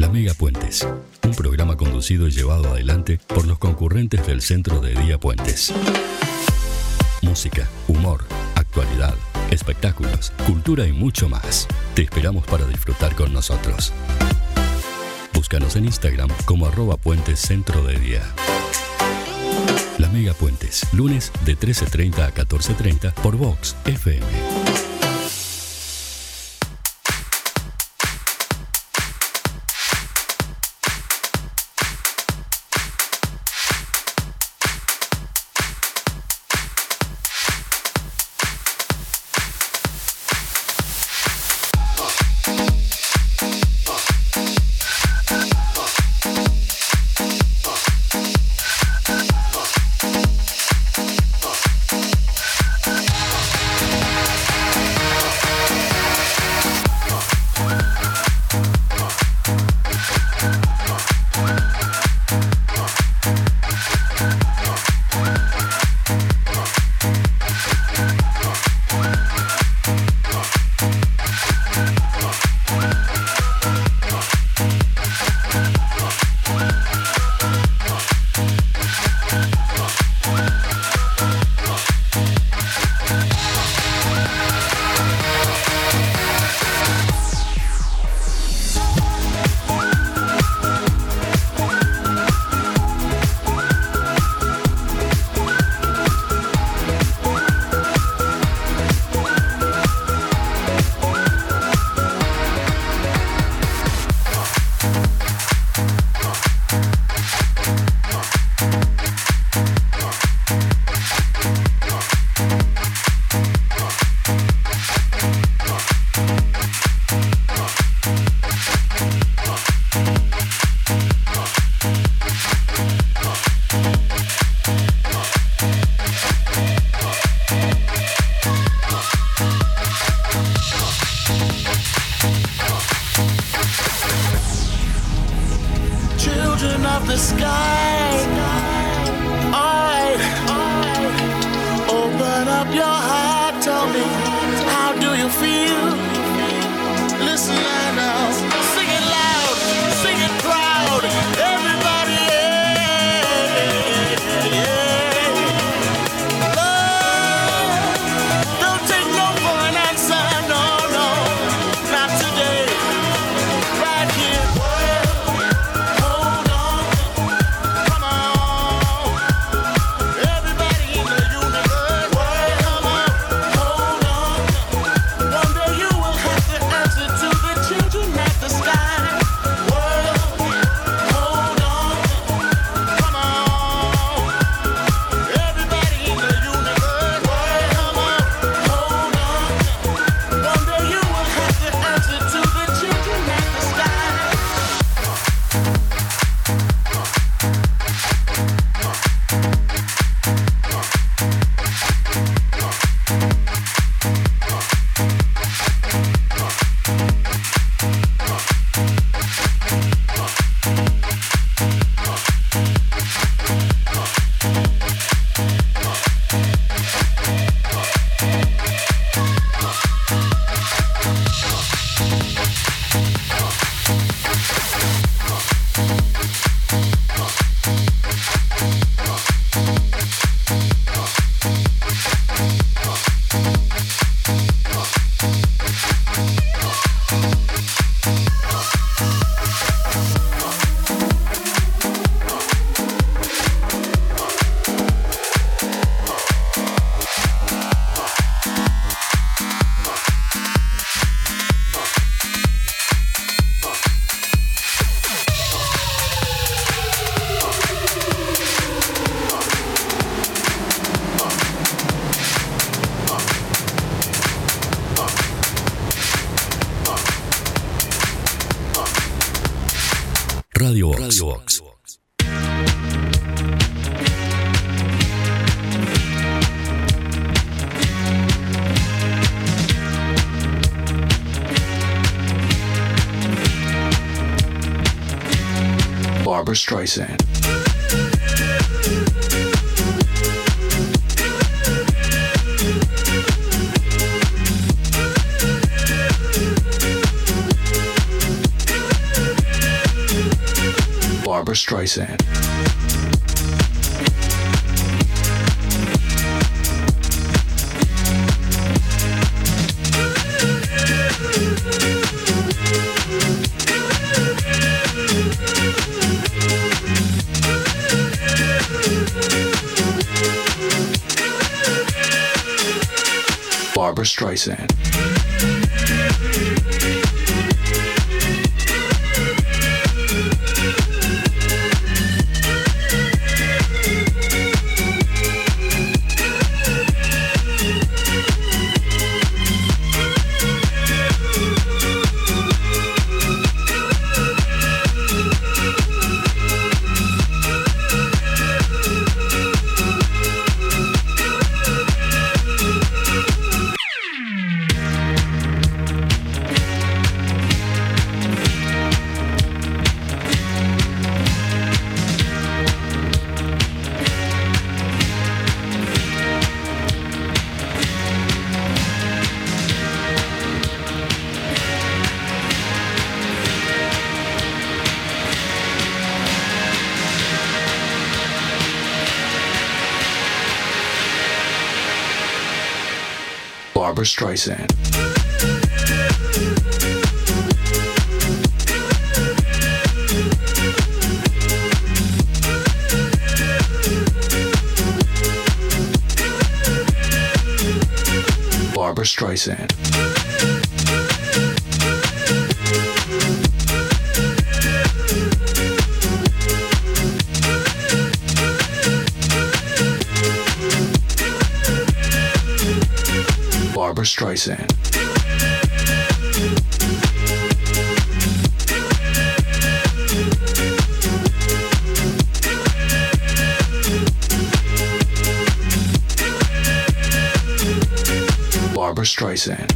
Mega Puentes, un programa conducido y llevado adelante por los concurrentes del Centro de Día Puentes. Música, humor, actualidad, espectáculos, cultura y mucho más. Te esperamos para disfrutar con nosotros. Búscanos en Instagram como @Puentes Centro de Día. La Mega Puentes, lunes de 13:30 a 14:30 por Vox FM. Radio Vox. Barbra Streisand. Barbra Streisand. Barbra Streisand. Barbra Streisand. Barbra Streisand. Barbra Streisand. Barbra Streisand.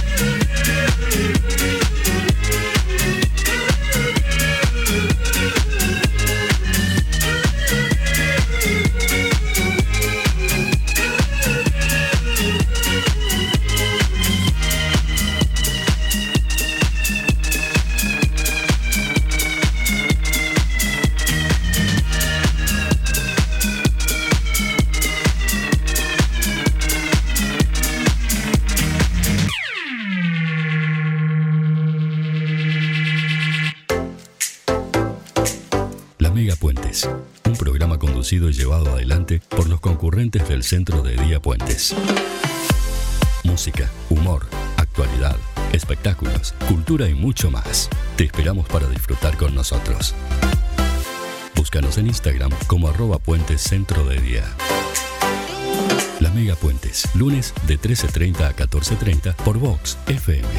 Megapuentes, un programa conducido y llevado adelante por los concurrentes del Centro de Día Puentes. Música, humor, actualidad, espectáculos, cultura y mucho más. Te esperamos para disfrutar con nosotros. Búscanos en Instagram como @Puentes Centro de Día. La Megapuentes, lunes de 13:30 a 14:30 por Vox FM.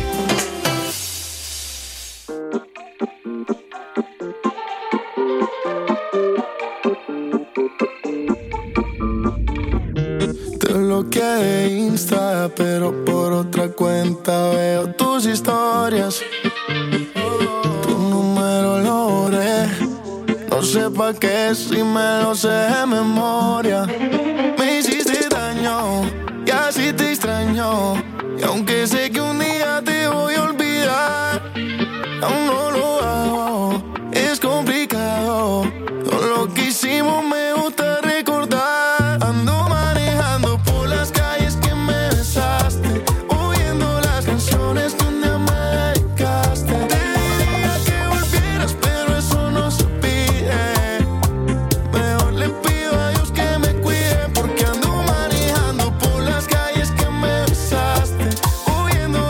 De Insta, pero por otra cuenta veo tus historias. Tu número lo borré. No sé pa' qué si me lo sé de memoria. Me hiciste daño y así te extraño. Y aunque sé que un día te voy a olvidar, aún no lo hago. Es complicado. Todo lo que hicimos me gusta recordar. Ando manejando por las calles que me besaste, oyendo las canciones que un día me dedicaste. Te diría que volvieras, pero eso no se pide. Mejor le pido a Dios que me cuide, porque ando manejando por las calles que me besaste, oyendo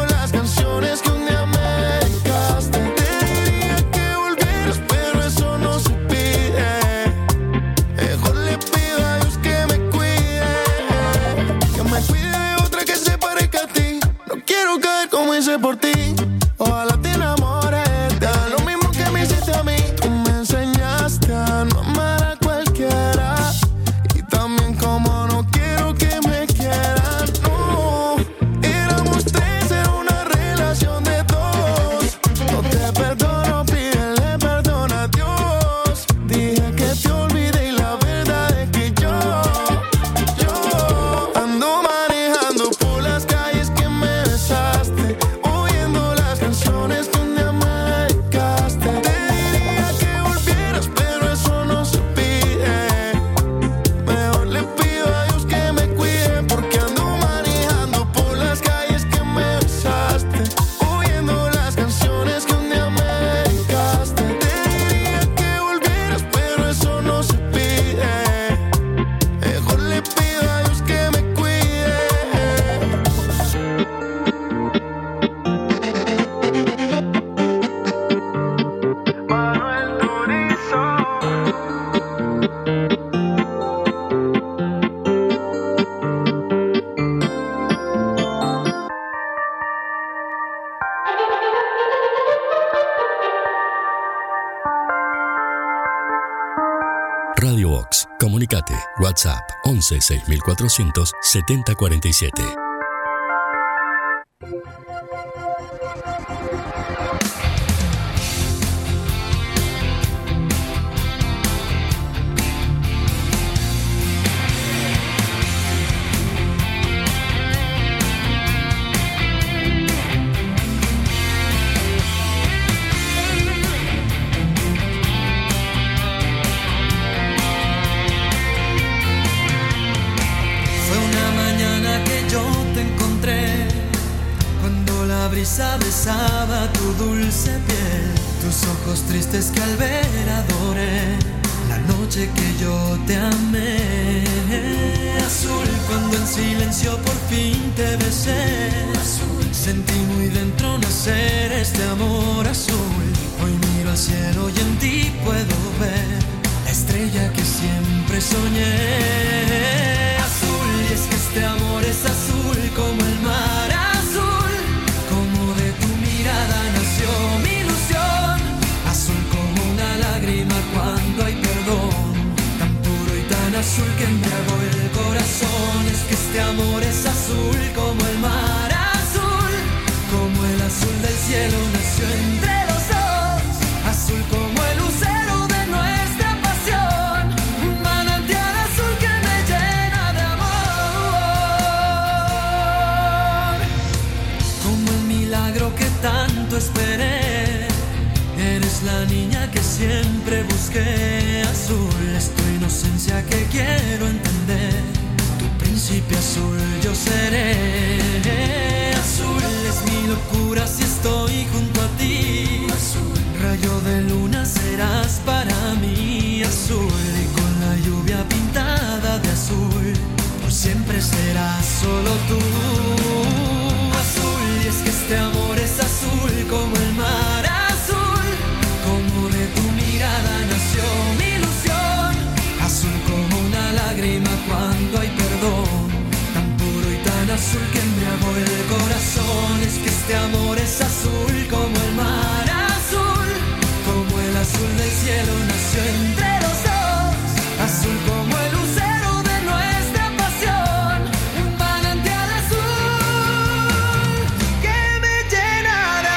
Radio Vox. Comunicate. WhatsApp 11 6400 7047. Besaba tu dulce piel, tus ojos tristes que al ver adoré, la noche que yo te amé. Azul, cuando en silencio por fin te besé, azul, sentí muy dentro nacer este amor azul. Hoy miro al cielo y en ti puedo ver la estrella que siempre soñé. Azul, y es que este amor es azul como el mar azul, como de tu mirada nació mi ilusión, azul como una lágrima cuando hay perdón, tan puro y tan azul que embriagó el corazón. Es que este amor es azul como el mar azul, como el azul del cielo nació entre los dos, azul como el lucero de nuestra pasión, un manantial azul que me llena de amor, como el milagro que tanto esperé. Eres la niña que siempre busqué, azul es tu inocencia que quiero entender, tu príncipe azul yo seré. Azul es mi locura si estoy junto a ti, azul, rayo de luna serás para mí, azul, y con la lluvia pintada de azul, por siempre serás solo tú. Azul, y es que este amor es azul como el mar azul, como de tu mirada nació mi ilusión, azul como una lágrima cuando hay perdón, tan puro y tan azul que embriagó el corazón. Es que este amor es azul como el mar azul, como el azul del cielo nació entre los dos, azul como el lucero de nuestra pasión, un manantial azul que me llena de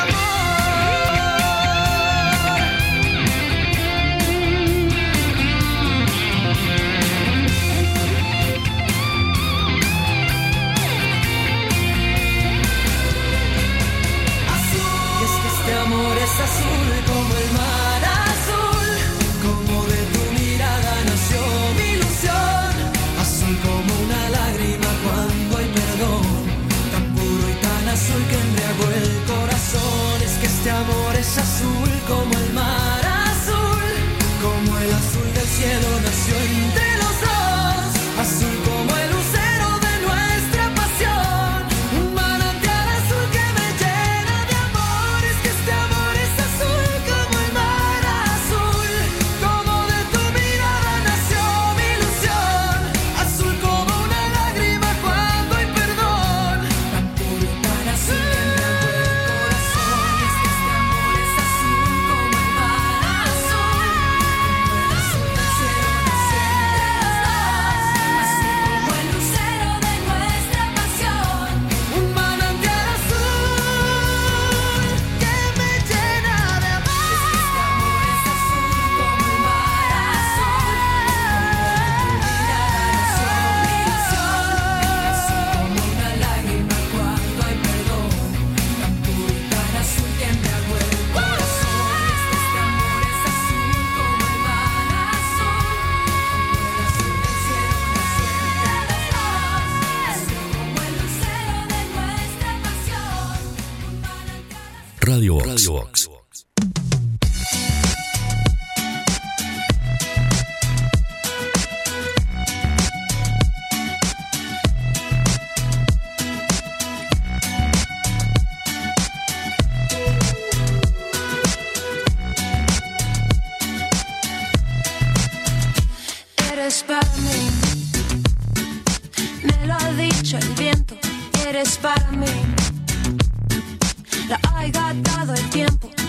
azul como el mar azul, como de tu mirada nació mi ilusión, azul como una lágrima cuando hay perdón, tan puro y tan azul que embriagó el corazón. Es que este amor es azul como el mar azul, como el azul del cielo nació entre los dos, azul como el lucero de nuestra pasión, un manantial azul que me llena de amor. Es que este amor es azul como el mar azul, como de tu mirada nació mi ilusión, azul como una lágrima cuando hay perdón, tan puro y tan azul que embriagó el corazón. Es que este amor es azul como el mar azul, azul del cielo nació entre los dos, azul como el lucero de nuestra pasión, un manantial azul que me llena de amor. Es que este amor es azul como el mar azul, como de tu mirada nació mi ilusión, azul como una lágrima cuando hay perdón, tan puro y tan azul que embriagó el corazón. Es que este amor es azul como el mar azul, como el azul del cielo nació entre los dos, azul como el lucero de nuestra pasión, un manantial azul. Radio Vox. Eres para mí, me lo ha dicho el viento. Eres para mí, la ha dado el tiempo.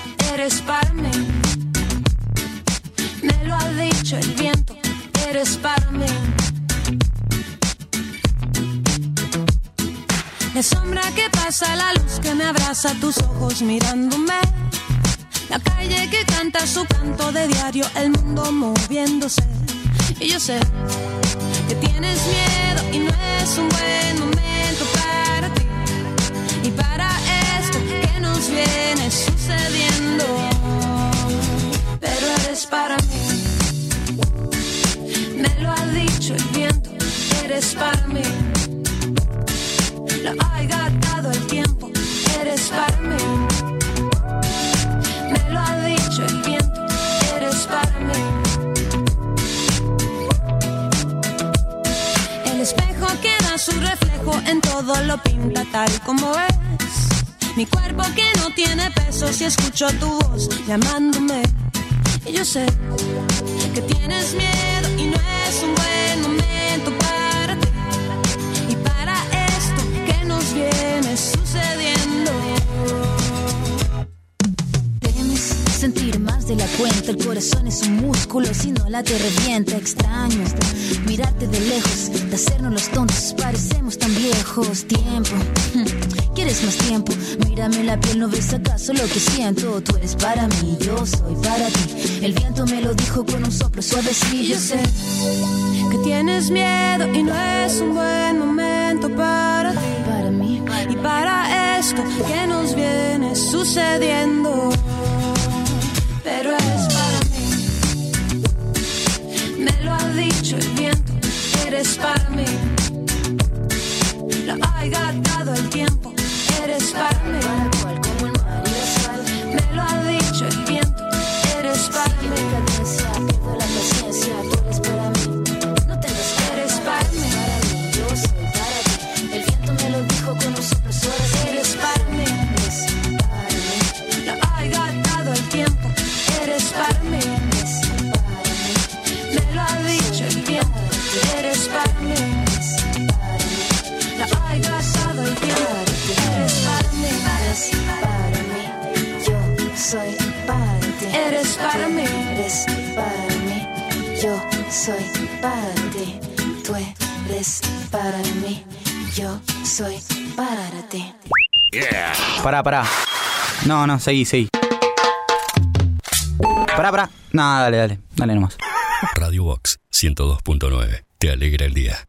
casa, la luz que me abraza, tus ojos mirándome. La calle que canta su canto de diario, el mundo moviéndose. Y yo sé que tienes miedo y no es un buen momento para ti. Y para esto que nos viene sucediendo. Pero eres para mí. Me lo ha dicho el viento. Eres para mí. Lo ha gastado el tiempo. Eres para mí. Me lo ha dicho el viento. Eres para mí. El espejo que da su reflejo en todo lo pinta tal como es. Mi cuerpo que no tiene peso si escucho tu voz llamándome. Y yo sé que tienes miedo y no es un buen momento para ti. Y para esto que nos viene sucediendo. Temes sentir más de la cuenta. El corazón es un músculo, si no la te revienta. Extraño mirarte de lejos, de hacernos los tontos, parecemos tan viejos. Tiempo, ¿quieres más tiempo? Mírame la piel, ¿no ves acaso lo que siento? Tú eres para mí, yo soy para ti. El viento me lo dijo con un soplo suavecillo. Yo sé que tienes miedo y no es un buen momento para ti. Para mí. Y para esto que nos viene sucediendo. Pero eres para mí. Me lo ha dicho el viento. Eres para mí. Lo ha gastado el tiempo. Eres para mí. Me lo ha dicho el viento. Eres para mí. Pierdo la paciencia, tú eres para mí. No tengas que Eres para mí. yo soy para ti. El viento me lo dijo con un soplo suave. Eres para mí. Lo ha gastado el tiempo. Eres para mí. Me lo ha dicho el viento. Eres para mí. Lo ha gastado el tiempo. Eres para mí. Yo soy para ti. Eres para mí. Eres para mí. Yo soy para ti. Tú eres para mí. Yo soy para ti. Pará. No, seguí. Pará. No, dale nomás. Radio Box 102.9. Te alegra el día.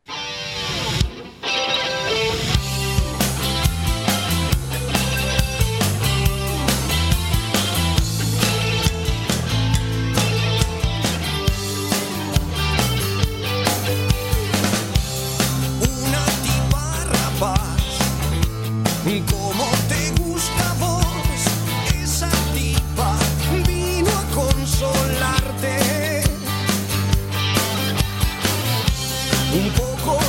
Una tipa rapaz, como te gusta a vos, esa tipa vino a consolarte. Un poco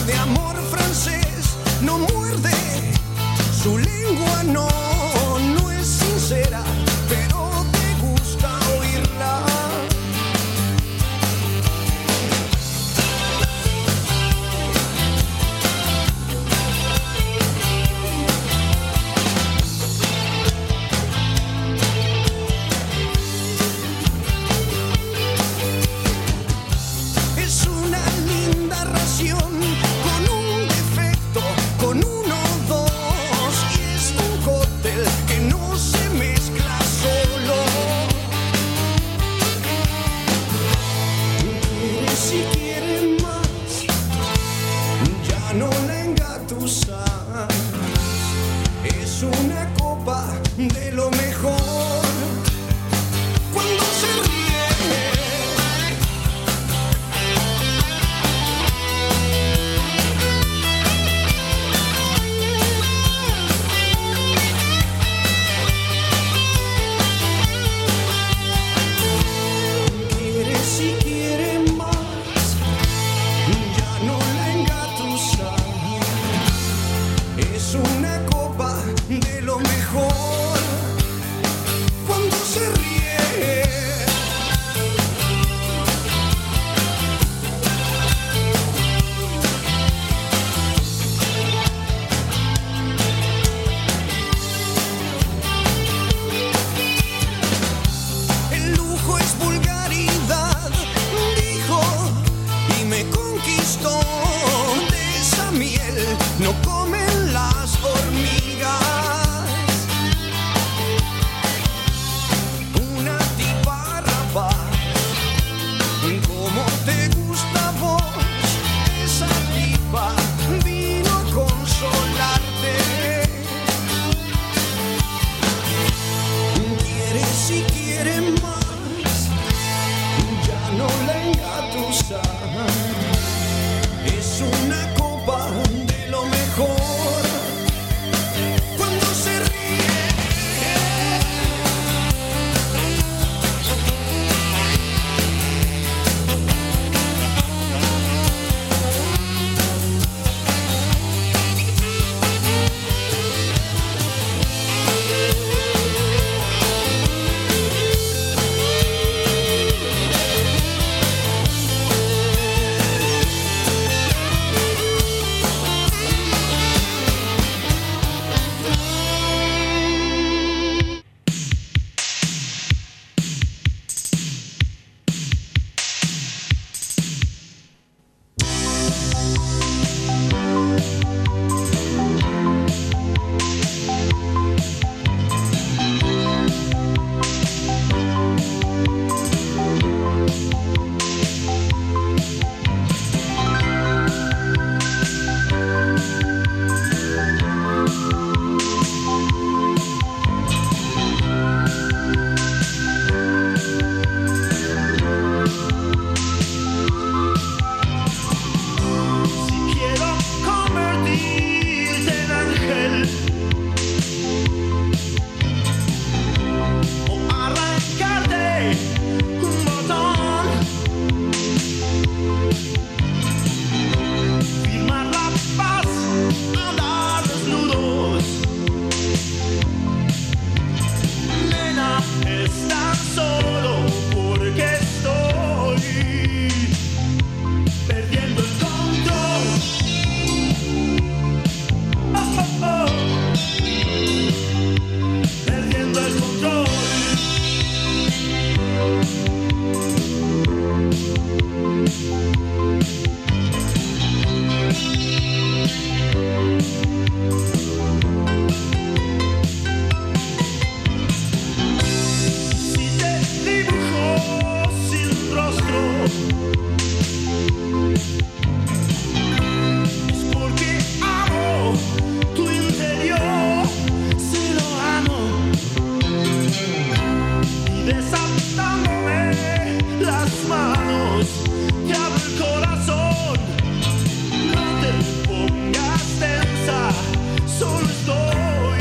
desatándome las manos, te abro el corazón, no te pongas tensa, solo estoy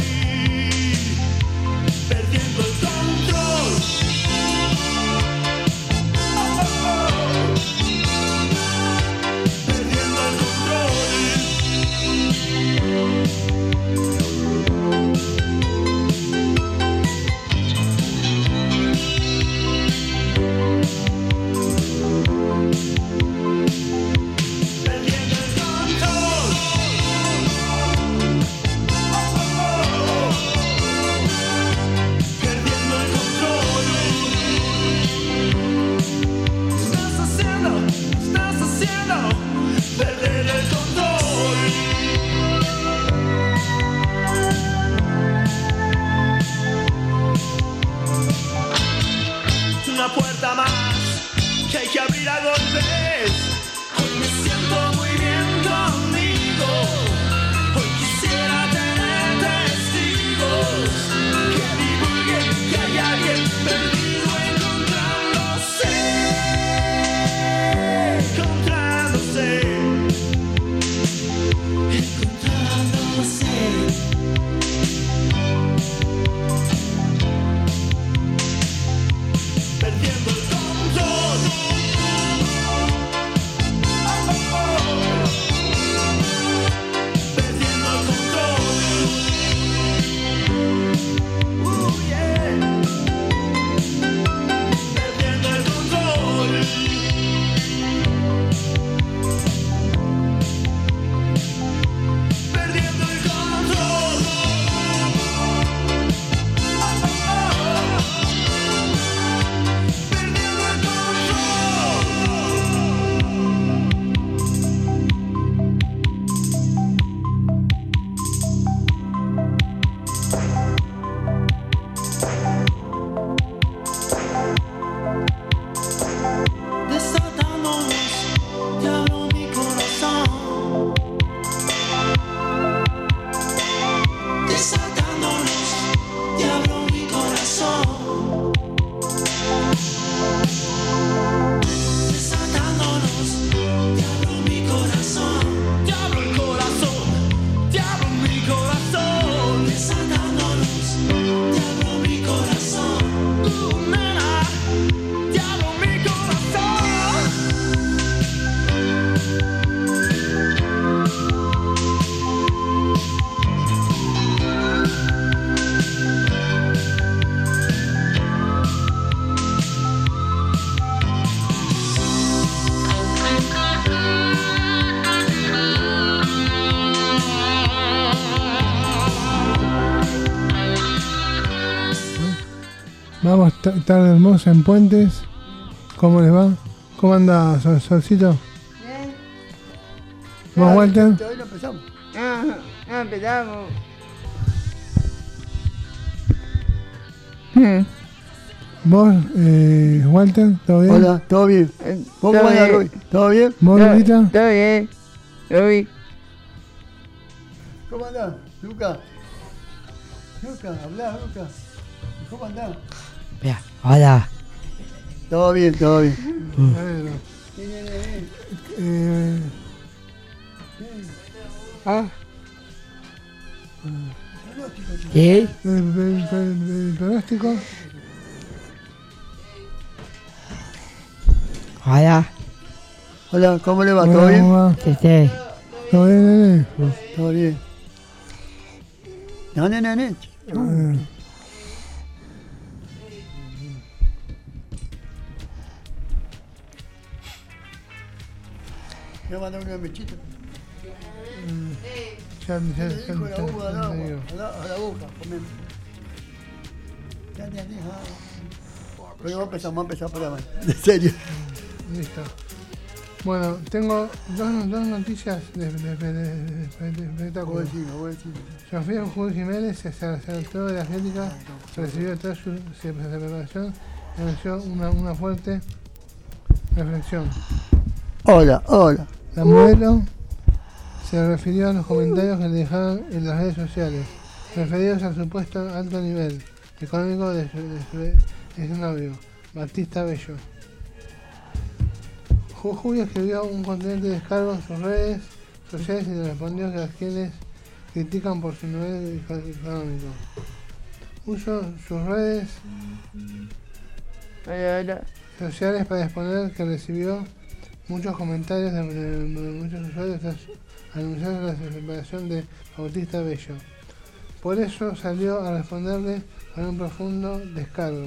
perdiendo el control. Perdiendo el control. Una puerta más que hay que abrir a golpes. Hoy me siento muy bien conmigo. Hoy quisiera tener testigos que divulguen que hay alguien perdido encontrándose. Perdiendo el control. Perdiendo el control. Yeah. Perdiendo el control. Perdiendo el control. Desatándonos, te abro mi corazón. Desatándonos, te abro mi corazón. Desatándonos, te abro mi corazón. Te abro el corazón, te abro mi corazón. Desatándonos, te abro mi corazón. Nena, te abro mi corazón. Vamos, tarde hermosa en Puentes. ¿Cómo les va? ¿Cómo anda, Solcito? Bien. ¿Vos, Walter? Hoy no empezamos. No empezamos. ¿Vos, Walter? ¿Todo bien? Hola, ¿todo bien? ¿Vos cómo andás, Rui? ¿Todo bien? ¿Vos, Lulita? Todo bien. Rui. ¿Cómo andás, Luca? Luca, hablá, Luca. ¿Cómo andás? Mira, hola. Todo bien, todo bien. Bueno. ¿Qué? ¿El pronóstico? Hola. Hola, ¿cómo le va? Hola, ¿Todo bien? ¿cómo va? Sí. ¿Todo bien, nene? Todo bien. No, nene. Me mandó una mechita. Ya, Con la uva al agua, a la boca, comemos. Ya. Pero vamos a empezar por la mano. En serio. Listo. Bueno, tengo dos noticias de espectáculo. Voy a decirlo. Sofía Juan Jiménez se saltó de la Atlética, recibió tras su preparación y anunció una fuerte reflexión. Hola. La modelo se refirió a los comentarios que le dejaron en las redes sociales, referidos al supuesto alto nivel económico de su es su novio, Bautista Bello. Julio escribió un contundente descargo en sus redes sociales y respondió que a quienes critican por su nivel económico. Usó sus redes sociales para exponer que recibió muchos comentarios de muchos usuarios tras anunciar la separación de Bautista Bello. Por eso salió a responderle con un profundo descargo.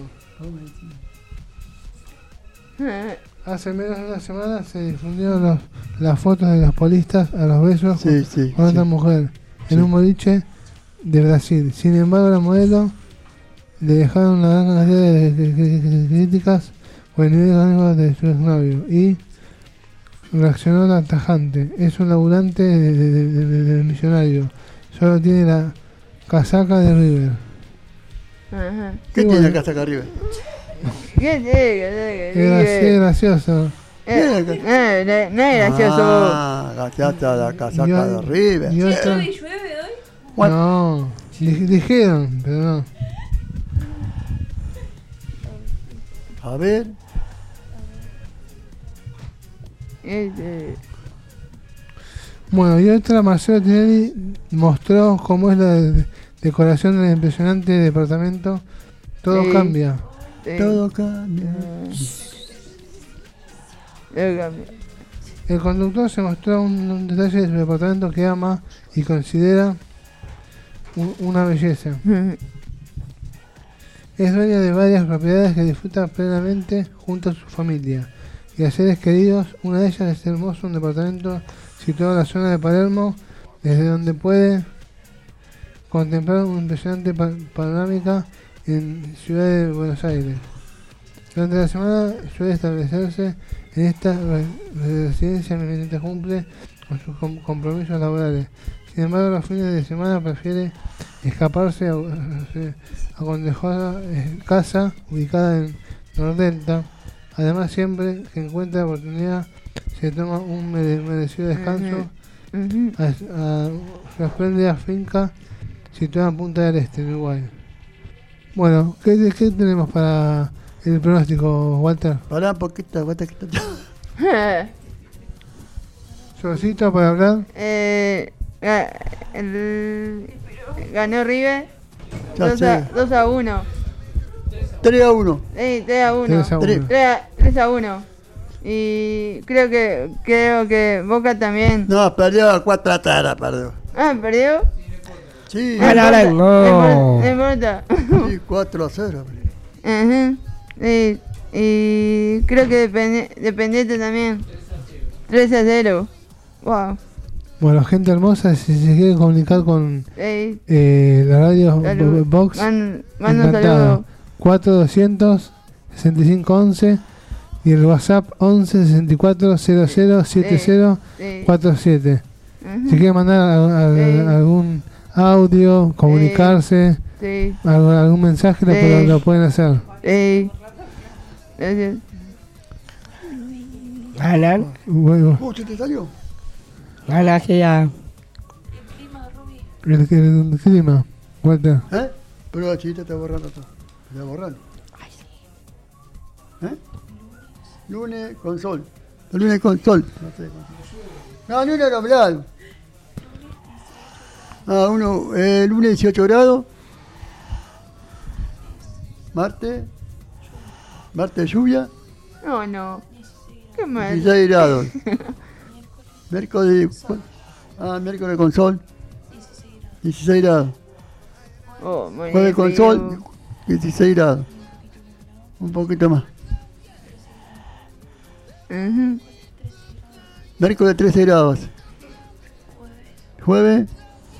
Hace menos de una semana se difundieron las fotos de los polistas a los besos con otra mujer en un boliche de Brasil. Sin embargo, la modelo le dejaron una gran cantidad de críticas por el nivel económico de su exnovio y reaccionó la tajante. Es un laburante del millonario. Solo tiene la casaca de River. Ajá. ¿Qué tiene la casaca de River? Es gracioso. No es gracioso. La casaca de River. ¿Y otra? ¿Y llueve hoy? No, dijeron, pero no. A ver. Bueno, y otra, Marcelo Tinelli mostró cómo es la decoración del impresionante departamento. Todo cambia. Todo cambia. El conductor se mostró un detalle de su departamento que ama y considera una belleza. Es dueña de varias propiedades que disfruta plenamente junto a su familia y a seres queridos. Una de ellas es hermoso, un departamento situado en la zona de Palermo, desde donde puede contemplar una impresionante panorámica en Ciudad de Buenos Aires. Durante la semana suele establecerse en esta residencia mientras cumple con sus compromisos laborales. Sin embargo, los fines de semana prefiere escaparse a Condejosa, casa ubicada en Nordelta. Además, siempre que encuentra la oportunidad, se toma un merecido descanso a su espléndida finca situada en Punta del Este, en Uruguay. Bueno, ¿qué tenemos para el pronóstico, Walter? Pará un poquito, Walter. ¿Solcito para hablar? Ganó River 2-1. 3-1. 3-1. Y creo que Boca también. No, perdió 4-3, perdió. Ah, ¿perdió? Sí. No importa. Sí, 4-0. Y creo que Dependiente también. 3-0. Wow. Bueno, gente hermosa, si se quiere comunicar con la radio Box, encantado. 4200-6511 y el WhatsApp 11-64-00-7047. Si quiere mandar algún audio, comunicarse, algún mensaje, lo pueden hacer. Gracias. Alan. ¿Se te salió? Alan, que ya. El clima, Walter. Pero la chiquita está borrando todo. Está borrando. Lunes con sol. Lunes con sol. No, lunes nublado. Lunes 18 grados. Martes lluvia. No. Qué mal. 16 grados. Miércoles con sol. 16 grados. Jueves con sol. 16 grados. Un poquito más. Miércoles 13 grados. Jueves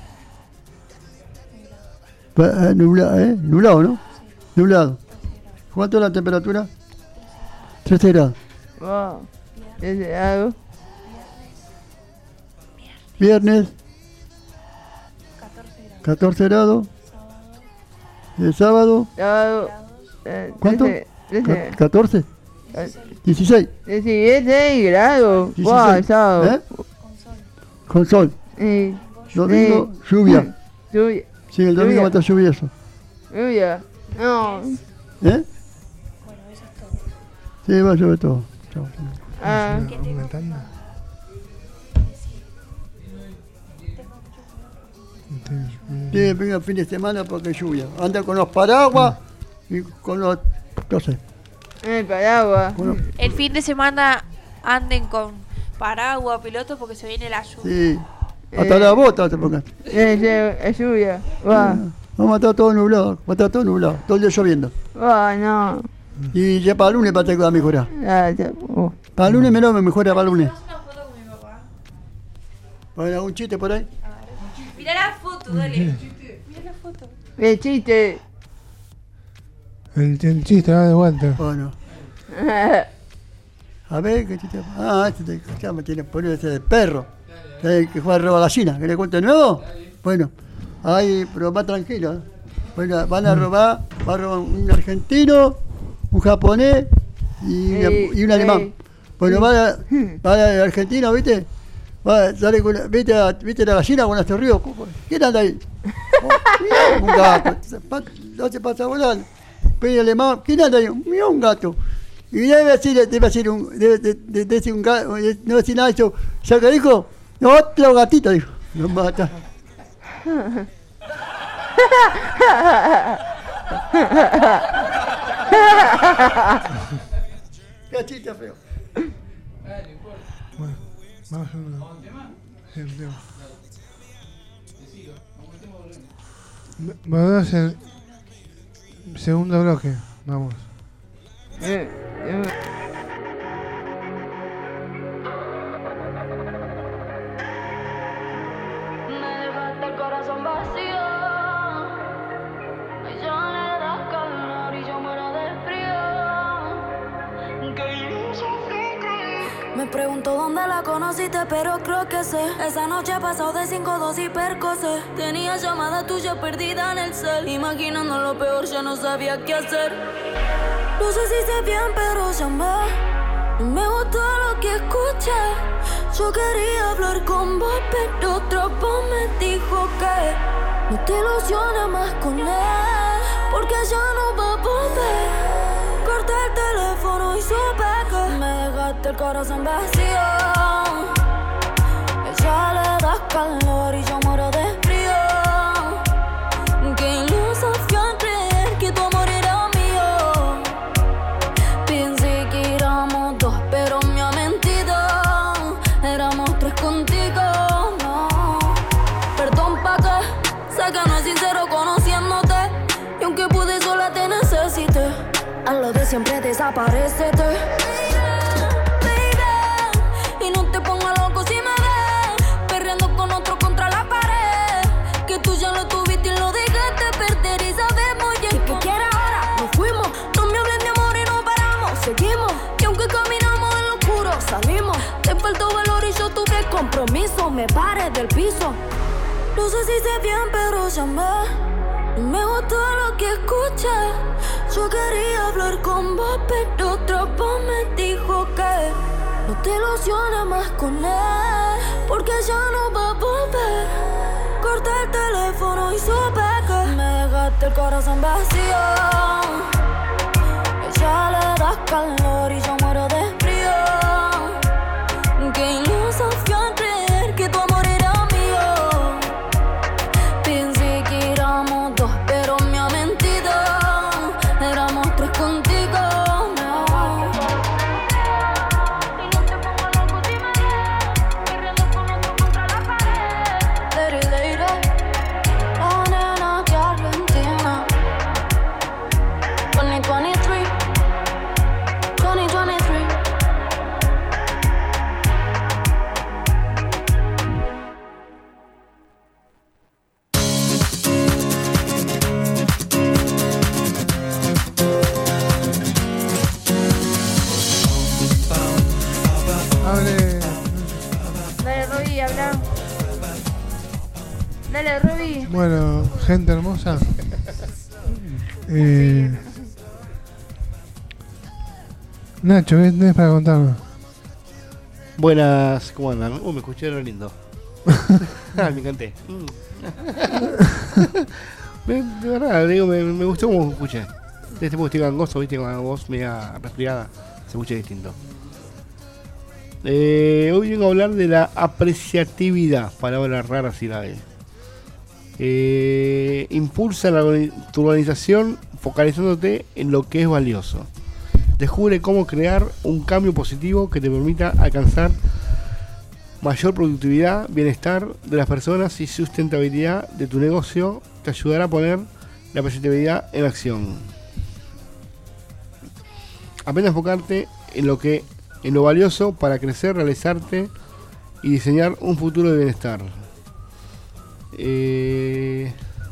nublado, ¿no? Nublado. ¿Cuánto es la temperatura? 13 grados. Wow. 13 grados. Viernes 14 grados. El sábado. ¿Cuánto? 14. 16. 16 grados. 16. Wow, sábado. Con sol. Domingo, lluvia. Lluvia. Sí, el domingo va a estar lluvioso. Lluvia. No. Sí, va sobre todo. Chao. Ah. Una tanda. Sí, venga el fin de semana porque lluvia. Anda con los paraguas y con los... no sé. El paraguas. El fin de semana anden con paraguas, pilotos, porque se viene la lluvia. Sí. Hasta la bota te pongan. Es lluvia. Va. Vamos a estar todo nublado. Va a estar todo nublado. Todo el día lloviendo. Va, no. Y ya para el lunes va a tener que mejorar. Para el lunes me mejora para el lunes. ¿Ponen algún chiste por ahí? Mirá la foto, dale. Mirá la foto. El chiste. El chiste va de vuelta. Bueno. A ver, ¿qué chiste? Ya me tiene ponido ese de perro. El que juega a robar gallina. ¿Querés cuento de nuevo? Bueno, ahí, pero más tranquilo. ¿Eh? Bueno, van a robar, va a robar un argentino, un japonés y un alemán. Bueno, va el argentino, ¿viste? Sale con ¿viste la gallina con este río? ¿Quién anda ahí? Un gato. No se pasa volando. Pero el alemán, ¿quién anda ahí? Un gato. Y debe decir un gato, no decir nada, eso. ¿Sabes qué dijo? Otro gatito, dijo. Lo mata. Qué chiste feo. Bueno, vamos a un tema. Vamos a hacer segundo bloque. Vamos. Corazón vacío, ya le das calor y yo muero de frío. Me pregunto dónde la conociste, pero creo que sé. Esa noche pasó de 5-2 y percocé. Tenía llamada tuya perdida en el cel. Imaginando lo peor, ya no sabía qué hacer. No sé si sé bien, pero llamé. No me gustó lo que escuché. Yo quería hablar con vos, pero otro voz me dijo que no te ilusiones más con él, porque ya no va a volver. Corté el teléfono y supe que me dejaste el corazón vacío. Ella le das calor y yo muero de frío. Que iluso fui a creer que tu amor era mío. Pensé que éramos dos, pero me ha mentido. Éramos tres contigo, no. Perdón pa' que sé que no es sincero conociéndote. Y aunque pude sola te necesité. A lo de siempre desaparécete. Baby, y no te pongas loco si me ves perreando con otro contra la pared. Que tú ya lo tuviste y lo dejaste perder. Y sabemos ya que quiere ahora. Nos fuimos, no me hables de amor y no paramos. Seguimos, y aunque caminamos en lo oscuro salimos. Te faltó valor y yo tuve compromiso. Me paré del piso. No sé si sé bien, pero llamé. No me gustó lo que escuché. Yo quería hablar con vos, pero otra voz me dijo que no te ilusiones más con él, porque ya no va a volver. Corté el teléfono y supe que me dejaste el corazón vacío. Ella le das calor y yo muero de frío. Que iluso fui a creer que tu amor era mío. Pensé que éramos dos, pero me ha mentido. Éramos tres contigo, no. Y no te pongas loco si me ves perreando con otro contra la pared. Lady, lady, la nena que Argentina. 2023, 2023. Hable. Dale, Roby, habla. Dale, Roby. Bueno, gente hermosa. Nacho, ¿qué tenés para contarnos? Buenas, ¿cómo andan? Me escuché re lindo. Me encanté. De verdad, digo, me gustó cómo me escuché. Este porque estoy gangoso, viste, con la voz media resfriada. Se escucha distinto. Hoy vengo a hablar de la apreciatividad, palabras raras y la impulsa tu organización focalizándote en lo que es valioso. Descubre cómo crear un cambio positivo que te permita alcanzar mayor productividad, bienestar de las personas y sustentabilidad de tu negocio. Te ayudará a poner la apreciatividad en acción. Aprende a enfocarte en lo valioso para crecer, realizarte y diseñar un futuro de bienestar. ¿Y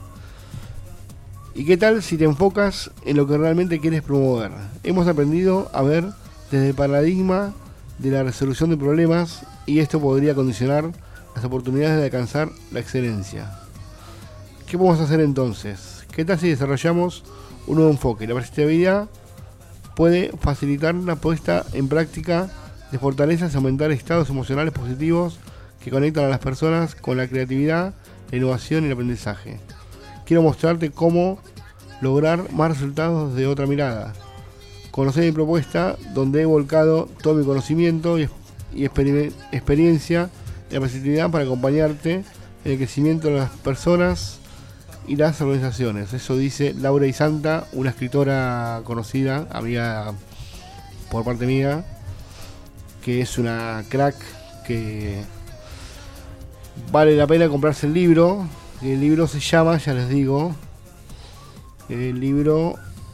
qué tal si te enfocas en lo que realmente quieres promover? Hemos aprendido a ver desde el paradigma de la resolución de problemas y esto podría condicionar las oportunidades de alcanzar la excelencia. ¿Qué podemos hacer entonces? ¿Qué tal si desarrollamos un nuevo enfoque? La apreciatividad puede facilitar la puesta en práctica de fortalezas y aumentar estados emocionales positivos que conectan a las personas con la creatividad, la innovación y el aprendizaje. Quiero mostrarte cómo lograr más resultados de otra mirada. Conocer mi propuesta, donde he volcado todo mi conocimiento y experiencia y la positividad para acompañarte en el crecimiento de las personas y las organizaciones. Eso dice Laura Isanta, una escritora conocida, amiga por parte mía, que es una crack, que vale la pena comprarse el libro. El libro se llama, ya les digo, el libro,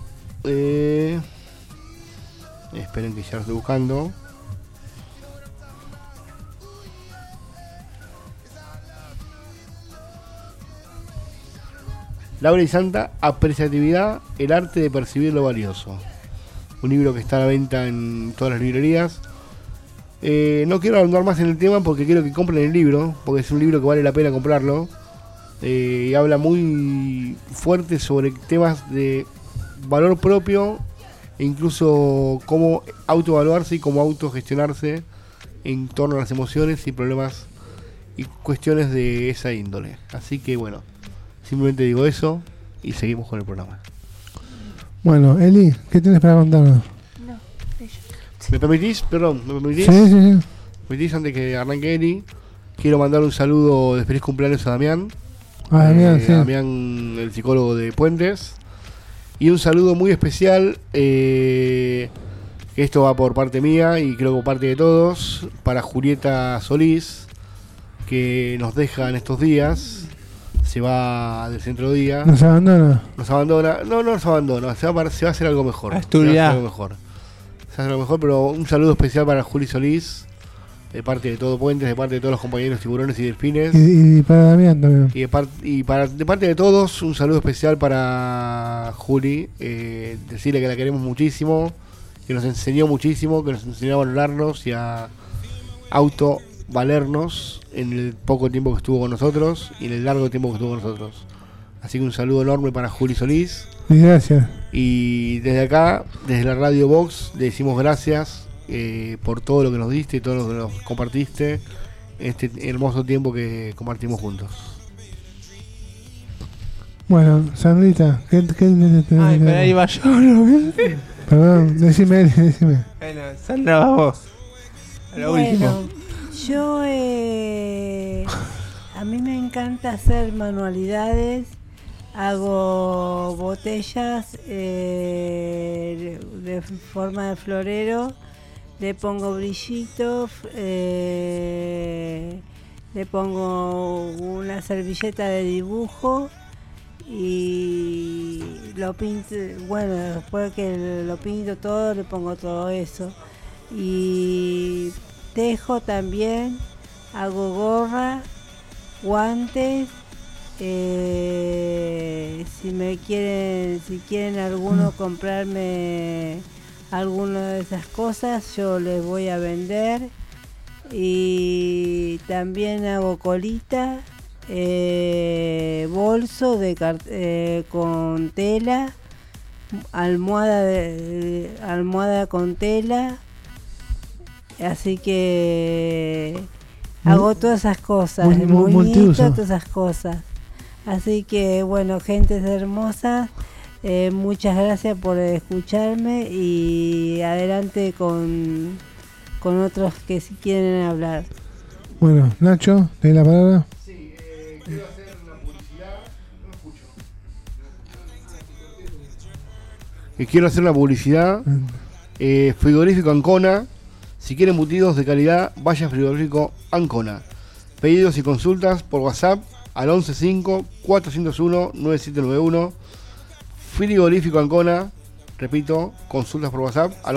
esperen que ya lo estoy buscando. Laura Isanta, Apreciatividad, el arte de percibir lo valioso. Un libro que está a la venta en todas las librerías. No quiero ahondar más en el tema porque quiero que compren el libro, porque es un libro que vale la pena comprarlo. Y habla muy fuerte sobre temas de valor propio e incluso cómo autoevaluarse y cómo autogestionarse en torno a las emociones y problemas y cuestiones de esa índole. Así que bueno, simplemente digo eso y seguimos con el programa. Bueno, Eli, ¿qué tienes para contarnos? No, ella. ¿Me permitís? Perdón, ¿me permitís? Sí. ¿Me permitís antes que arranque Eli? Quiero mandar un saludo de feliz cumpleaños a Damián. Damián, sí. Damián, el psicólogo de Puentes. Y un saludo muy especial, que esto va por parte mía y creo que por parte de todos, para Julieta Solís, que nos deja en estos días. Se va del centro de día. ¿Nos abandona? Nos abandona. No nos abandona. Se va a hacer algo mejor. A estudiar. Se va a hacer algo mejor, pero un saludo especial para Juli Solís, de parte de todo Puentes, de parte de todos los compañeros tiburones y delfines. Y para Damián también. De parte de todos, un saludo especial para Juli. Decirle que la queremos muchísimo, que nos enseñó muchísimo, que nos enseñó a valorarnos y a valernos en el poco tiempo que estuvo con nosotros y en el largo tiempo que estuvo con nosotros. Así que un saludo enorme para Juli Solís. Gracias. Y desde acá, desde la Radio Box, le decimos gracias por todo lo que nos diste y todo lo que nos compartiste en este hermoso tiempo que compartimos juntos. Bueno, Sandrita, ¿qué Ay, pero ahí va yo, ¿no? Perdón, decime. Bueno, Sandra, vas vos. A lo último. Yo, a mí me encanta hacer manualidades, hago botellas de forma de florero, le pongo brillitos, le pongo una servilleta de dibujo y lo pinto, bueno, después que lo pinto todo, le pongo todo eso. Y tejo también, hago gorra, guantes, si quieren alguno comprarme alguna de esas cosas, yo les voy a vender. Y también hago colita, bolso con tela, almohada con tela. Así que hago todas esas cosas, moñitos, todas esas cosas. Así que bueno, gentes hermosas, Muchas gracias por escucharme y adelante con otros que si quieren hablar. Bueno, Nacho, te doy la palabra. Sí, quiero hacer una publicidad. No escucho. Quiero hacer una publicidad. Frigorífico Ancona. Si quieren embutidos de calidad, vaya a Frigorífico Ancona. Pedidos y consultas por WhatsApp al 115-401-9791. Frigorífico Ancona. Repito, consultas por WhatsApp al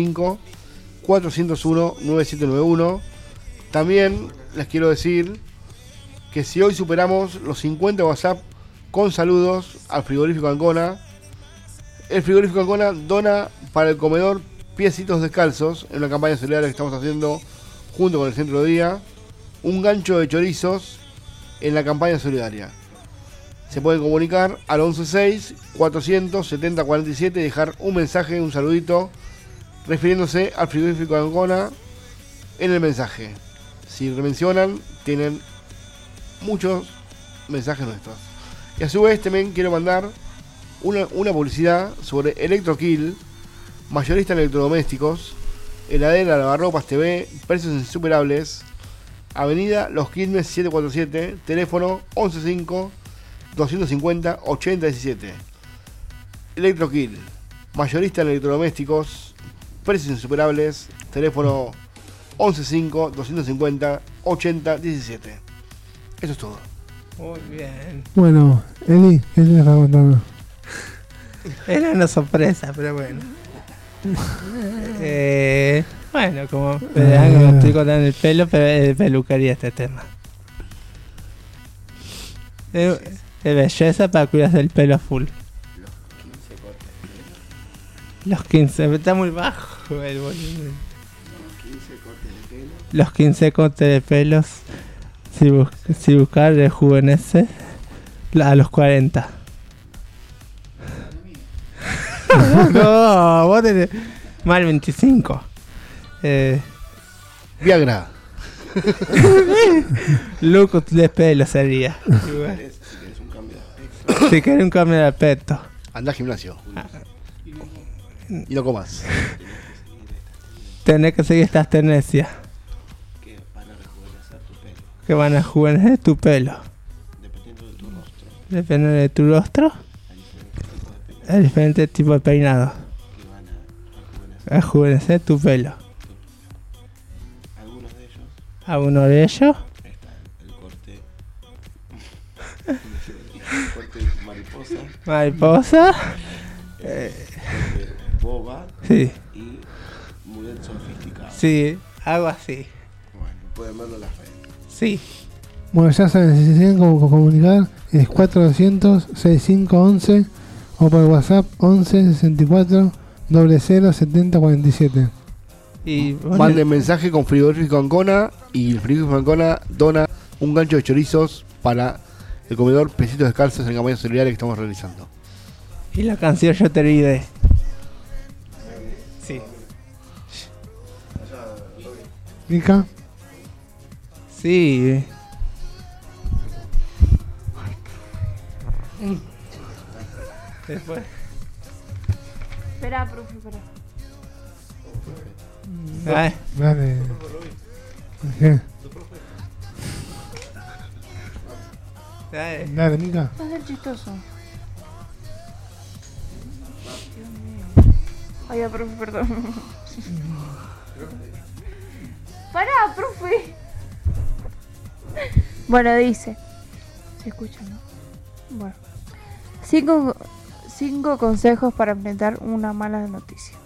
115-401-9791. También les quiero decir que si hoy superamos los 50 WhatsApp con saludos al Frigorífico Ancona, el Frigorífico Ancona dona para el comedor piecitos descalzos en una campaña solidaria que estamos haciendo junto con el Centro de Día, un gancho de chorizos en la campaña solidaria. Se pueden comunicar al 116-470-47 y dejar un mensaje, un saludito, refiriéndose al Frigorífico Ancona en el mensaje. Si lo mencionan, tienen muchos mensajes nuestros. Y a su vez también quiero mandar una publicidad sobre Electrokill, mayorista en electrodomésticos, heladera, lavarropas, TV, precios insuperables, Avenida Los Quilmes 747, teléfono 115-250-8017. Electrokill, mayorista en electrodomésticos, precios insuperables, teléfono 115-250-8017. Eso es todo. Muy bien. Bueno, Eli, ¿qué tienes para contarnos? Era una sorpresa, pero bueno. Bueno, como verán, me estoy cortando el pelo, pero es de peluquería este tema. Es belleza para cuidarse el pelo full. Los 15, está muy bajo el volumen. Los 15 cortes de pelos, si buscar rejuvenece a los 40. No, vos tenés más el 25. Viagra. Look de pelo sería. Si querés un cambio de aspecto. Andá al gimnasio. Y no comas. Tenés que seguir estas tendencias. Que van a rejuvenecer tu pelo. Depende de tu rostro. Hay diferentes tipos de peinado. Rejuvenecer tu pelo. Algunos de ellos. El corte mariposa. Mariposa. Boba. Sí. Y muy sofisticado. Sí, algo así. Bueno, pueden verlo en las redes. Sí. Bueno, ya saben, si se tienen como comunicar, es 4200-6511 o por WhatsApp 11-64 00 70 47. Y manden mensaje con Frigorífico Ancona y el Frigorífico Ancona dona un gancho de chorizos para el comedor Pesitos Descalzos en la campaña solidaria que estamos realizando. Y la canción Yo te olvidé. Sí. ¿Mica? Sí. Después. Espera, profe, espera. Dale. ¿Qué? Dale, Mica. Va a ser chistoso. Ay, ya, profe, perdón. Pará, profe. Bueno, dice. Se escucha, ¿no? Bueno. 5 consejos para enfrentar una mala noticia.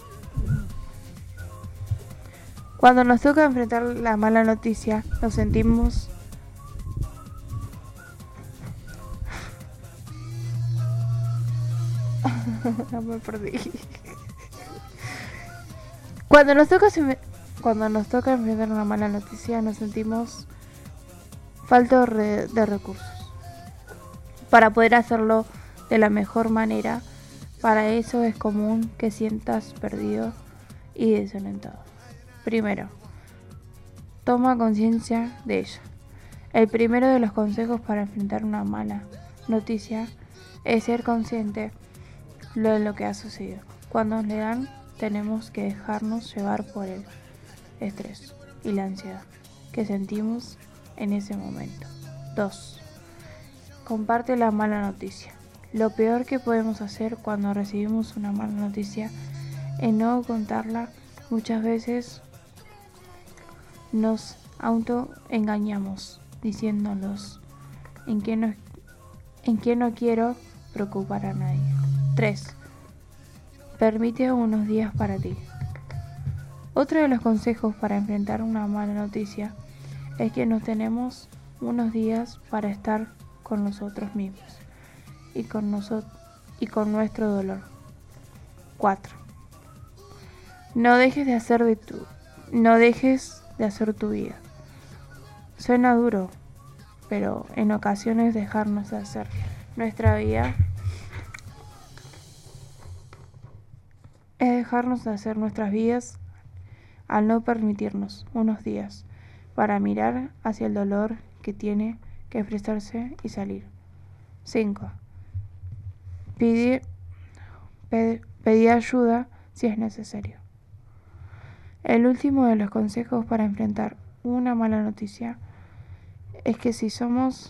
Cuando nos toca enfrentar la mala noticia, nos sentimos me perdí. Cuando nos toca enfrentar una mala noticia, nos sentimos faltos de recursos para poder hacerlo de la mejor manera. Para eso es común que sientas perdido y desorientado. Primero, toma conciencia de ella. El primero de los consejos para enfrentar una mala noticia es ser consciente lo que ha sucedido. Cuando le dan, tenemos que dejarnos llevar por el estrés y la ansiedad que sentimos en ese momento. 2. Comparte la mala noticia. Lo peor que podemos hacer cuando recibimos una mala noticia es no contarla. Muchas veces nos autoengañamos diciéndonos en que no quiero preocupar a nadie. 3. Permite unos días para ti. Otro de los consejos para enfrentar una mala noticia es que nos tenemos unos días para estar con nosotros mismos y con nuestro dolor. 4. No dejes de hacer tu vida. Suena duro, pero en ocasiones dejarnos de hacer nuestra vida es dejarnos de hacer nuestras vidas al no permitirnos unos días para mirar hacia el dolor que tiene que expresarse y salir. 5. Pedir ayuda si es necesario. El último de los consejos para enfrentar una mala noticia es que si somos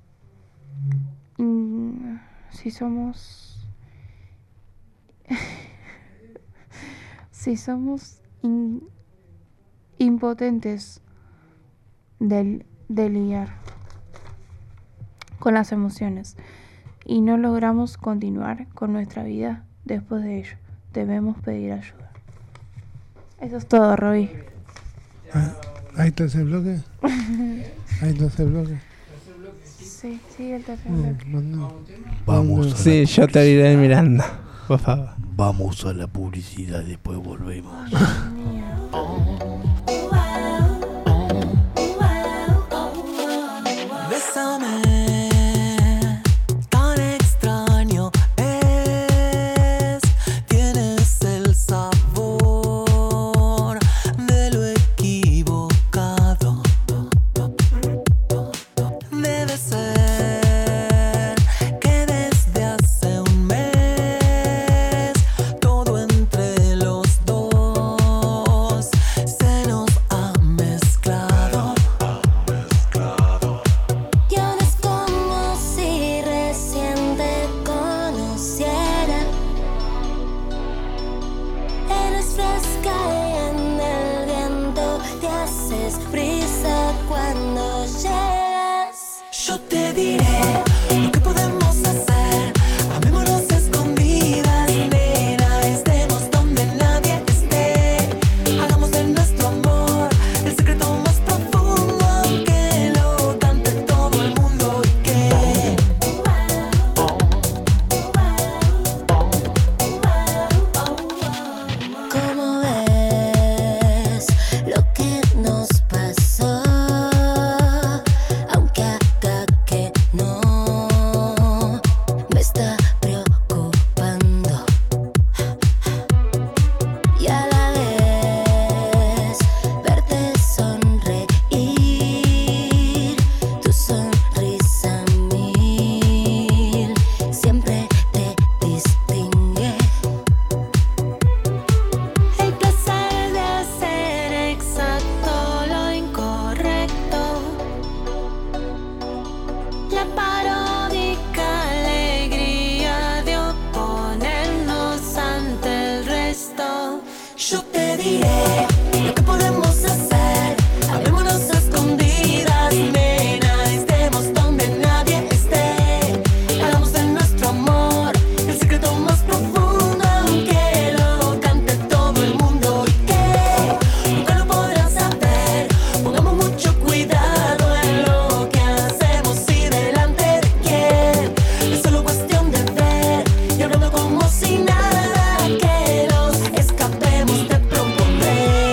impotentes de lidiar con las emociones y no logramos continuar con nuestra vida después de ello, debemos pedir ayuda. Eso es todo, Roby. ¿Hay tercer bloque? ¿Hay tercer bloque? Sí, el tercer bloque. Vamos. Sí, yo te iré mirando, por favor. Vamos a la publicidad, después volvemos. Bésame, tan extraño es, tienes el sabor de lo equivocado. Debe ser que desde hace un mes todo entre los dos se nos ha mezclado. Yo no es como si recién te conociera. Eres fresca y en el viento te haces brisa cuando llegas. Yo te diré lo que podemos hacer. Amémonos a escondidas, nena. Estemos donde nadie esté. Hagamos de nuestro amor el secreto más profundo, aunque lo cante todo el mundo. Y que ¿Cómo ves lo que nos pasó? Aunque haga que no, me está preocupando. Y a la vez verte sonreír, tu sonrisa mil siempre te distingue. El placer de hacer exacto lo incorrecto, la paródica alegría de oponernos ante el resto. yo te diré lo que podemos hacer. Amémonos a escondidas, nena. Estemos donde nadie esté. Hagamos de nuestro amor el secreto más profundo, aunque lo cante todo el mundo. Y que nunca lo podrás saber. Pongamos mucho cuidado en lo que hacemos y delante de quién. Es solo cuestión de ver y hablando como si nada, que los escapemos de proponer.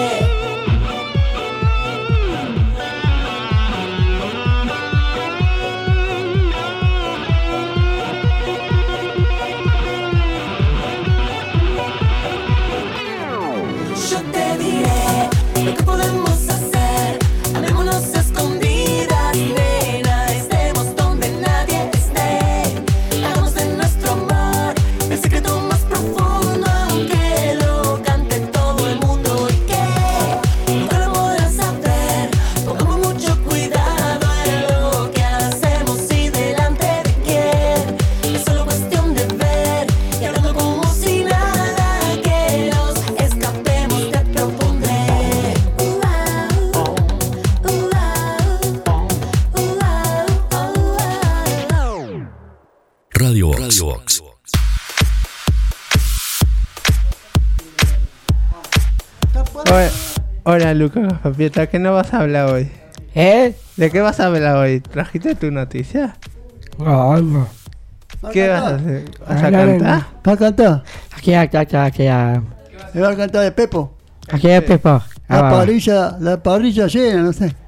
Hola Lucas Papieta, ¿qué no vas a hablar hoy? ¿De qué vas a hablar hoy? ¿Trajiste tu noticia? No. ¿Qué vas a hacer? ¿Vas a cantar? ¿Vas a cantar? Aquí. ¿Le vas a cantar de Pepo? Aquí es Pepo. La parrilla llena, no sé.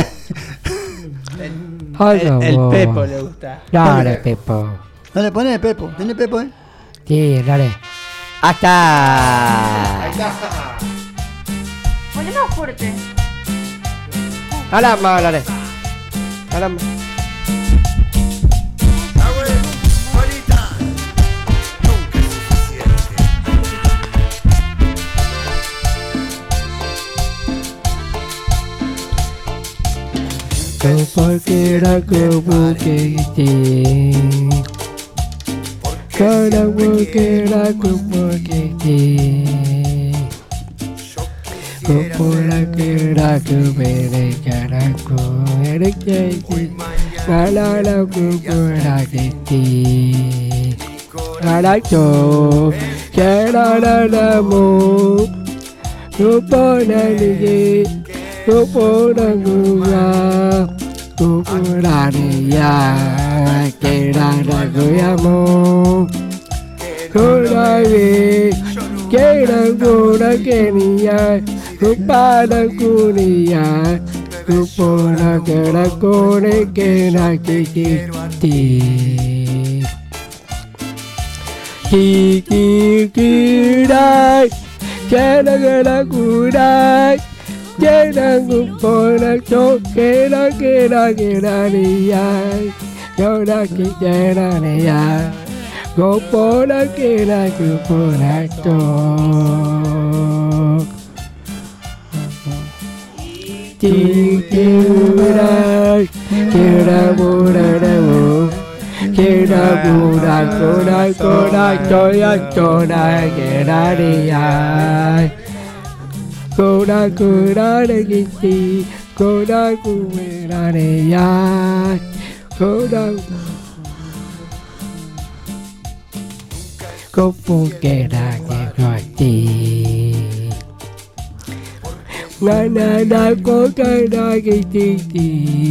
El Pepo le gusta. Dale, Pepo. Dale, poné Pepo. ¿Tenés Pepo, Sí, dale. ¡Hasta! Poné más fuerte. ¡Alama, dale! ¡Alama! Cualquiera como que esté, cada cualquiera como que esté, como la que era que me caraco, eres que la como la que esté, caraco, que la amor, no pone ni no pone nada. Curaría, que la amo, curaría, que la cura que niña, para curia, cupora que la core que la que la cura. Que la cupora que la niña, yo la que la niña, cupora que la cupora to. Que la bura de vos, que la bura toda, que la niña. Cora de Kitty, Cora de ya, Cora. Como que la que no ti. Nana coca de Kitty.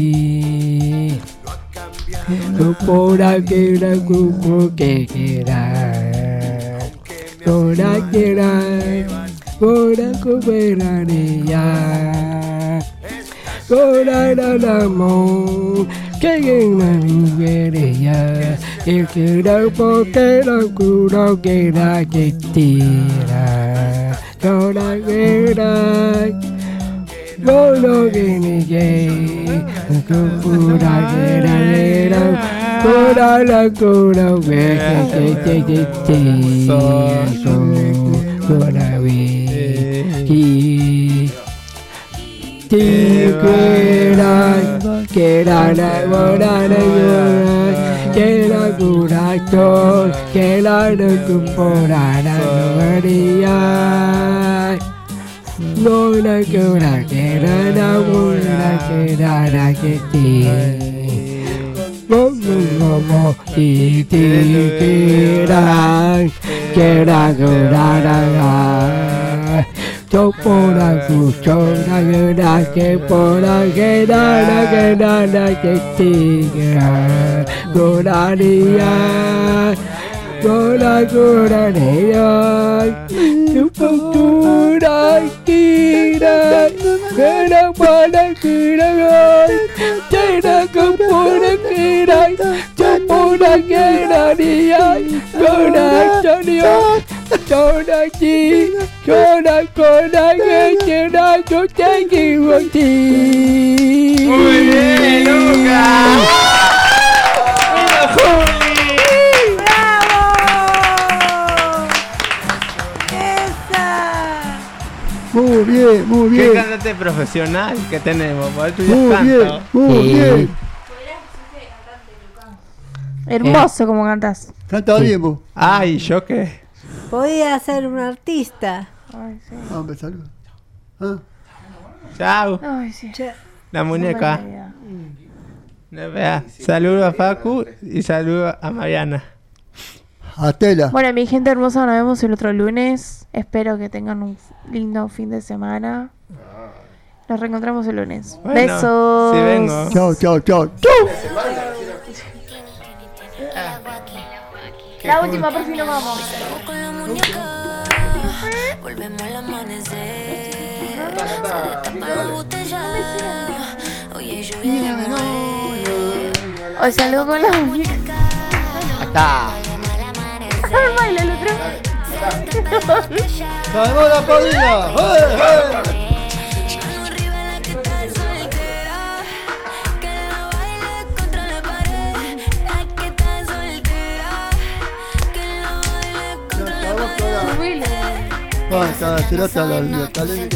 Cora que la cupo que la. Cora que la. Cora cooperaría, cora la amor, que la niñería, el que la porque la cura que la que tira, cora que la, cora que ni que, cura que la, cora la cura que cora vi. Que la mora que la curato, que la recupera la gloria. No la cura, que la mora, que la que te. Como que la cura. Yo por la cuchara que por la que tira, curaría, curaría, tu postura gira, que la para gira, que la compone gira, yo por la que haría, corazones. Chora aquí, chora con la que yo te quiero a ti. Muy bien, Lucas. ¡Mira, Juli! ¡Bravo! ¡Esa! Muy bien. ¿Qué cantante profesional que tenemos? Muy bien. Hermoso como cantas. Canta bien vos. Ay, ¿yo qué? Podía ser un artista. Ay, sí. Vamos, saludos. Chao. Ay, sí. La muñeca. No vea. Saludo a Facu y saludo a Mariana. A tela. Bueno, mi gente hermosa, nos vemos el otro lunes. Espero que tengan un lindo fin de semana. Nos reencontramos el lunes. Bueno, Besos. sí vengo. Chao, chao, chao. La última, por fin nos vamos. Volvemos al amanecer. Se destapa la botella. Oye, lluvia de nuevo. Hoy salgo con la muñeca. Está. Baila el otro. ¡Salvó la podrida! Cada cerota la talento.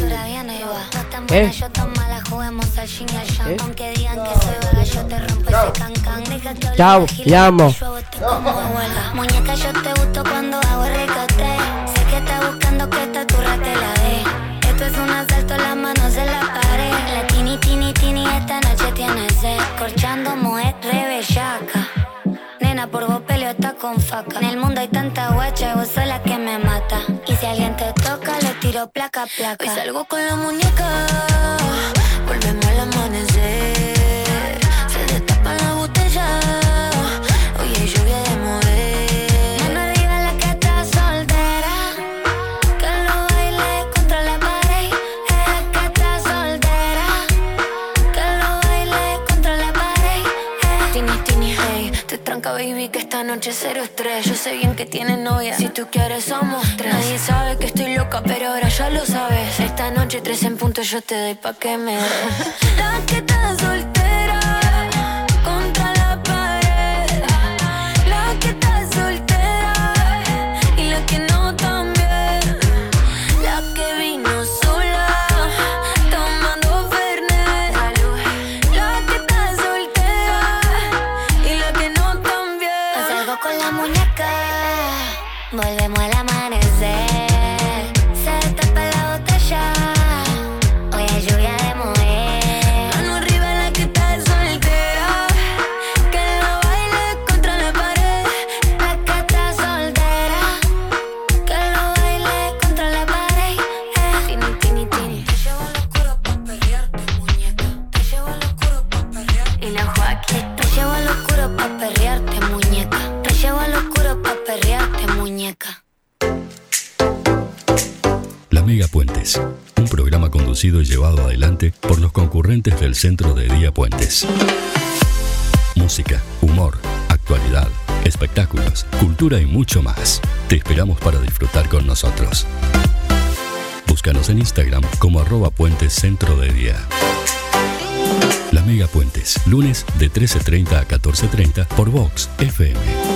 Chao, te amo. Muñeca, yo te gusto cuando hago el ricote. Sé que estás buscando que esta turra te la dé. Esto es un asalto, las manos en la pared. La tini, tini, tini, esta noche tiene sed. Corchando mujer rebellaca. Nena, por vos peleo está con faca. En el mundo hay tanta guacha y vos sos la que me mata. Y si alguien te toca, le tiro placa, placa. Hoy salgo con la muñeca. Volvemos al amanecer. Se destapa la botella. Oye, lluvia de mover. Mano arriba la que está soltera. Que lo baile contra la pared. La que está soltera. Que lo baile contra la pared. Tini, tini, hey. Te tranca, baby, que esta noche es cero estrés. Yo sé bien que tienes novia. Si tú quieres, somos tres. Nadie sabe que estoy loca, pero ahora ya lo sabes. Esta noche 3 en punto yo te doy pa' que me des. La que está soltera. Contra la pared. La que está soltera. Y la que no también. La que vino sola. Tomando Fernet. La que está soltera. Y la que no también. Hoy salgo con la muñeca. Volvemos al amanecer. Se destapa la botella. Hoy hay lluvia de mover. Mano arriba la que está soltera. Que lo baile contra la pared. La que está soltera. Que lo baile contra la pared. Tini, tini, tini. Te llevo al oscuro pa' perrearte, muñeca. Te llevo al oscuro pa' perrearte. Y la Joaquín. Te llevo al oscuro pa' perrearte, muñeca. Te llevo al oscuro pa' perrearte, muñeca. La Mega Puentes, un programa conducido y llevado adelante por los concurrentes del Centro de Día Puentes. Música, humor, actualidad, espectáculos, cultura y mucho más. Te esperamos para disfrutar con nosotros. Búscanos en Instagram como @puentescentrodedía. La Mega Puentes, lunes de 13:30 a 14:30 por Vox FM.